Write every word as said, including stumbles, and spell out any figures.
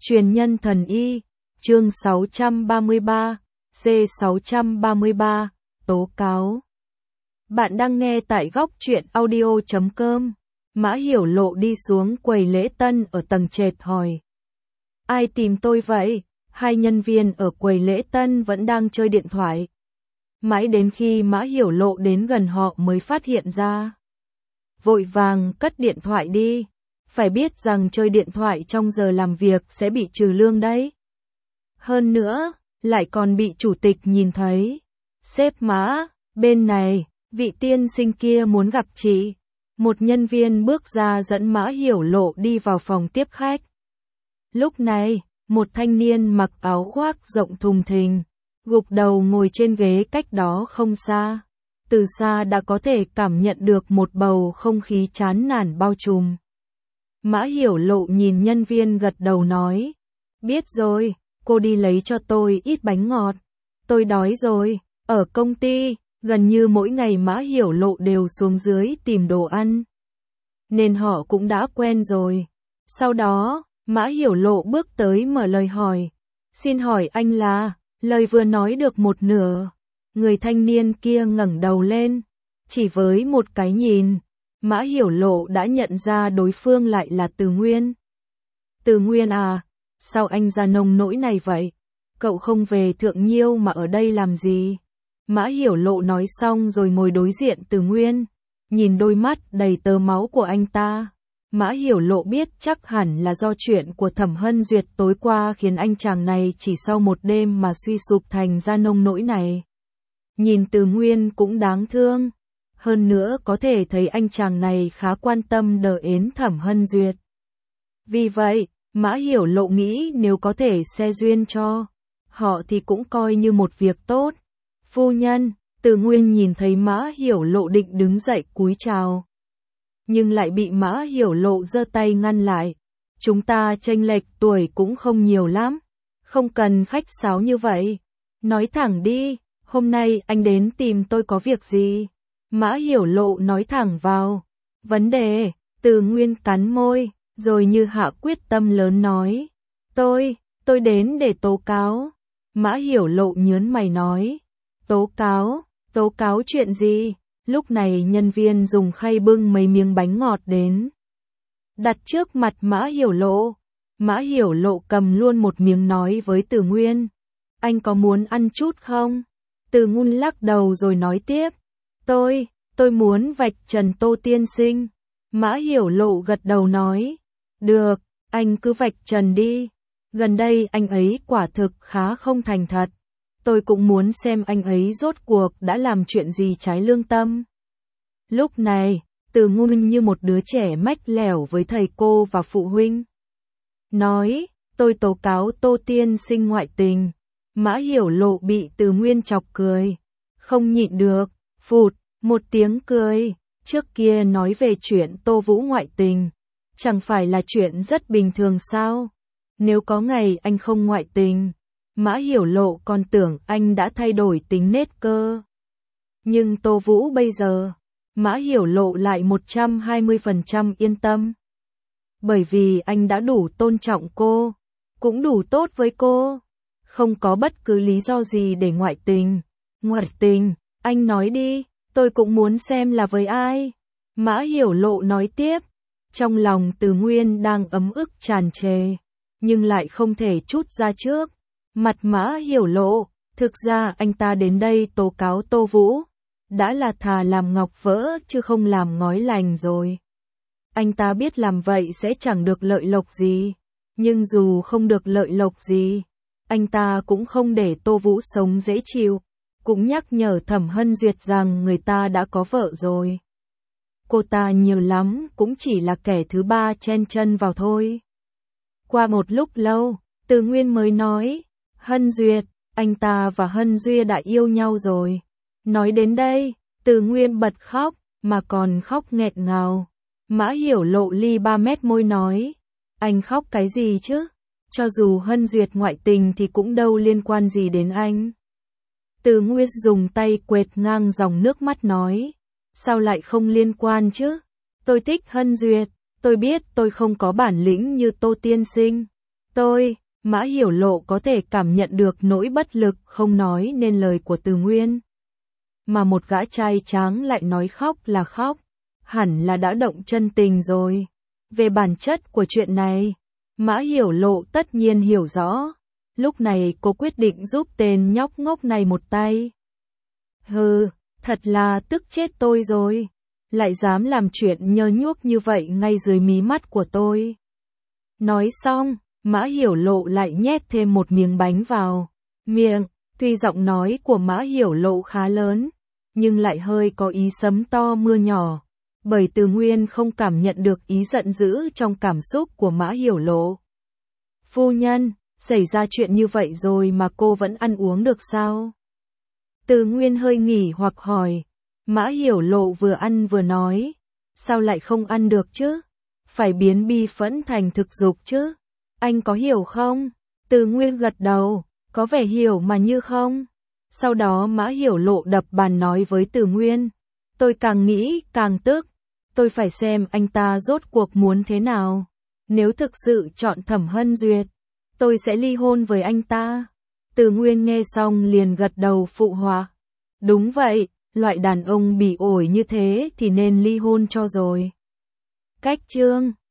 Truyền nhân thần y, chương sáu trăm ba mươi ba, C sáu trăm ba mươi ba, tố cáo. Bạn đang nghe tại góc truyện audio chấm com. Mã Hiểu Lộ đi xuống quầy lễ tân ở tầng trệt hỏi. Ai tìm tôi vậy? Hai nhân viên ở quầy lễ tân vẫn đang chơi điện thoại. Mãi đến khi Mã Hiểu Lộ đến gần họ mới phát hiện ra. Vội vàng cất điện thoại đi. Phải biết rằng chơi điện thoại trong giờ làm việc sẽ bị trừ lương đấy. Hơn nữa, lại còn bị chủ tịch nhìn thấy. Sếp Mã, bên này, vị tiên sinh kia muốn gặp chị. Một nhân viên bước ra dẫn Mã Hiểu Lộ đi vào phòng tiếp khách. Lúc này, một thanh niên mặc áo khoác rộng thùng thình, gục đầu ngồi trên ghế cách đó không xa. Từ xa đã có thể cảm nhận được một bầu không khí chán nản bao trùm. Mã Hiểu Lộ nhìn nhân viên gật đầu nói. Biết rồi, cô đi lấy cho tôi ít bánh ngọt. Tôi đói rồi, ở công ty, gần như mỗi ngày Mã Hiểu Lộ đều xuống dưới tìm đồ ăn. Nên họ cũng đã quen rồi. Sau đó, Mã Hiểu Lộ bước tới mở lời hỏi. Xin hỏi anh là, lời vừa nói được một nửa. Người thanh niên kia ngẩng đầu lên, chỉ với một cái nhìn. Mã Hiểu Lộ đã nhận ra đối phương lại là Từ Nguyên. Từ Nguyên à, sao anh ra nông nỗi này vậy? Cậu không về Thượng Nhiêu mà ở đây làm gì? Mã Hiểu Lộ nói xong rồi ngồi đối diện Từ Nguyên, nhìn đôi mắt đầy tơ máu của anh ta. Mã Hiểu Lộ biết chắc hẳn là do chuyện của Thẩm Hân Duyệt tối qua khiến anh chàng này chỉ sau một đêm mà suy sụp thành ra nông nỗi này. Nhìn Từ Nguyên cũng đáng thương. Hơn nữa có thể thấy anh chàng này khá quan tâm đờ ến Thẩm Hân Duyệt. Vì vậy, Mã Hiểu Lộ nghĩ nếu có thể xe duyên cho họ thì cũng coi như một việc tốt. Phu nhân, Từ Nguyên nhìn thấy Mã Hiểu Lộ định đứng dậy cúi chào. Nhưng lại bị Mã Hiểu Lộ giơ tay ngăn lại. Chúng ta chênh lệch tuổi cũng không nhiều lắm. Không cần khách sáo như vậy. Nói thẳng đi, hôm nay anh đến tìm tôi có việc gì? Mã Hiểu Lộ nói thẳng vào vấn đề. Từ Nguyên cắn môi, rồi như hạ quyết tâm lớn nói. Tôi, tôi đến để tố cáo. Mã Hiểu Lộ nhớn mày nói. Tố cáo, tố cáo chuyện gì? Lúc này nhân viên dùng khay bưng mấy miếng bánh ngọt đến. Đặt trước mặt Mã Hiểu Lộ. Mã Hiểu Lộ cầm luôn một miếng nói với Từ Nguyên. Anh có muốn ăn chút không? Từ Nguyên lắc đầu rồi nói tiếp. Tôi, tôi muốn vạch trần Tô tiên sinh. Mã Hiểu Lộ gật đầu nói. Được, anh cứ vạch trần đi. Gần đây anh ấy quả thực khá không thành thật. Tôi cũng muốn xem anh ấy rốt cuộc đã làm chuyện gì trái lương tâm. Lúc này, Từ Nguyên như một đứa trẻ mách lẻo với thầy cô và phụ huynh. Nói, tôi tố cáo Tô tiên sinh ngoại tình. Mã Hiểu Lộ bị Từ Nguyên chọc cười. Không nhịn được, phụt, một tiếng cười. Trước kia nói về chuyện Tô Vũ ngoại tình. Chẳng phải là chuyện rất bình thường sao? Nếu có ngày anh không ngoại tình, Mã Hiểu Lộ còn tưởng anh đã thay đổi tính nết cơ. Nhưng Tô Vũ bây giờ, Mã Hiểu Lộ lại một trăm hai mươi phần trăm yên tâm. Bởi vì anh đã đủ tôn trọng cô, cũng đủ tốt với cô. Không có bất cứ lý do gì để ngoại tình. Ngoại tình, anh nói đi, tôi cũng muốn xem là với ai. Mã Hiểu Lộ nói tiếp. Trong lòng Từ Nguyên đang ấm ức tràn trề, nhưng lại không thể trút ra trước. Mặt Mã Hiểu Lộ, thực ra anh ta đến đây tố cáo Tô Vũ. Đã là thà làm ngọc vỡ chứ không làm ngói lành rồi. Anh ta biết làm vậy sẽ chẳng được lợi lộc gì. Nhưng dù không được lợi lộc gì, anh ta cũng không để Tô Vũ sống dễ chịu. Cũng nhắc nhở Thẩm Hân Duyệt rằng người ta đã có vợ rồi. Cô ta nhiều lắm cũng chỉ là kẻ thứ ba chen chân vào thôi. Qua một lúc lâu, Từ Nguyên mới nói. Hân Duyệt, anh ta và Hân Duy đã yêu nhau rồi. Nói đến đây, Từ Nguyên bật khóc, mà còn khóc nghẹn ngào. Mã Hiểu Lộ ly ba mét môi nói. Anh khóc cái gì chứ? Cho dù Hân Duyệt ngoại tình thì cũng đâu liên quan gì đến anh. Từ Nguyên dùng tay quệt ngang dòng nước mắt nói. Sao lại không liên quan chứ? Tôi thích Hân Duyệt, tôi biết tôi không có bản lĩnh như Tô tiên sinh. Tôi, Mã Hiểu Lộ có thể cảm nhận được nỗi bất lực không nói nên lời của Từ Nguyên. Mà một gã trai tráng lại nói khóc là khóc, hẳn là đã động chân tình rồi. Về bản chất của chuyện này, Mã Hiểu Lộ tất nhiên hiểu rõ. Lúc này cô quyết định giúp tên nhóc ngốc này một tay. Hừ, thật là tức chết tôi rồi. Lại dám làm chuyện nhơ nhuốc như vậy ngay dưới mí mắt của tôi. Nói xong, Mã Hiểu Lộ lại nhét thêm một miếng bánh vào miệng. Tuy giọng nói của Mã Hiểu Lộ khá lớn, nhưng lại hơi có ý sấm to mưa nhỏ. Bởi Từ Nguyên không cảm nhận được ý giận dữ trong cảm xúc của Mã Hiểu Lộ. Phu nhân, xảy ra chuyện như vậy rồi mà cô vẫn ăn uống được sao? Từ Nguyên hơi nghỉ hoặc hỏi. Mã Hiểu Lộ vừa ăn vừa nói. Sao lại không ăn được chứ? Phải biến bi phẫn thành thực dục chứ? Anh có hiểu không? Từ Nguyên gật đầu, có vẻ hiểu mà như không. Sau đó Mã Hiểu Lộ đập bàn nói với Từ Nguyên. Tôi càng nghĩ càng tức. Tôi phải xem anh ta rốt cuộc muốn thế nào. Nếu thực sự chọn Thẩm Hân Duyệt, tôi sẽ ly hôn với anh ta. Từ Nguyên nghe xong liền gật đầu phụ họa. Đúng vậy, loại đàn ông bỉ ổi như thế thì nên ly hôn cho rồi. Cách chương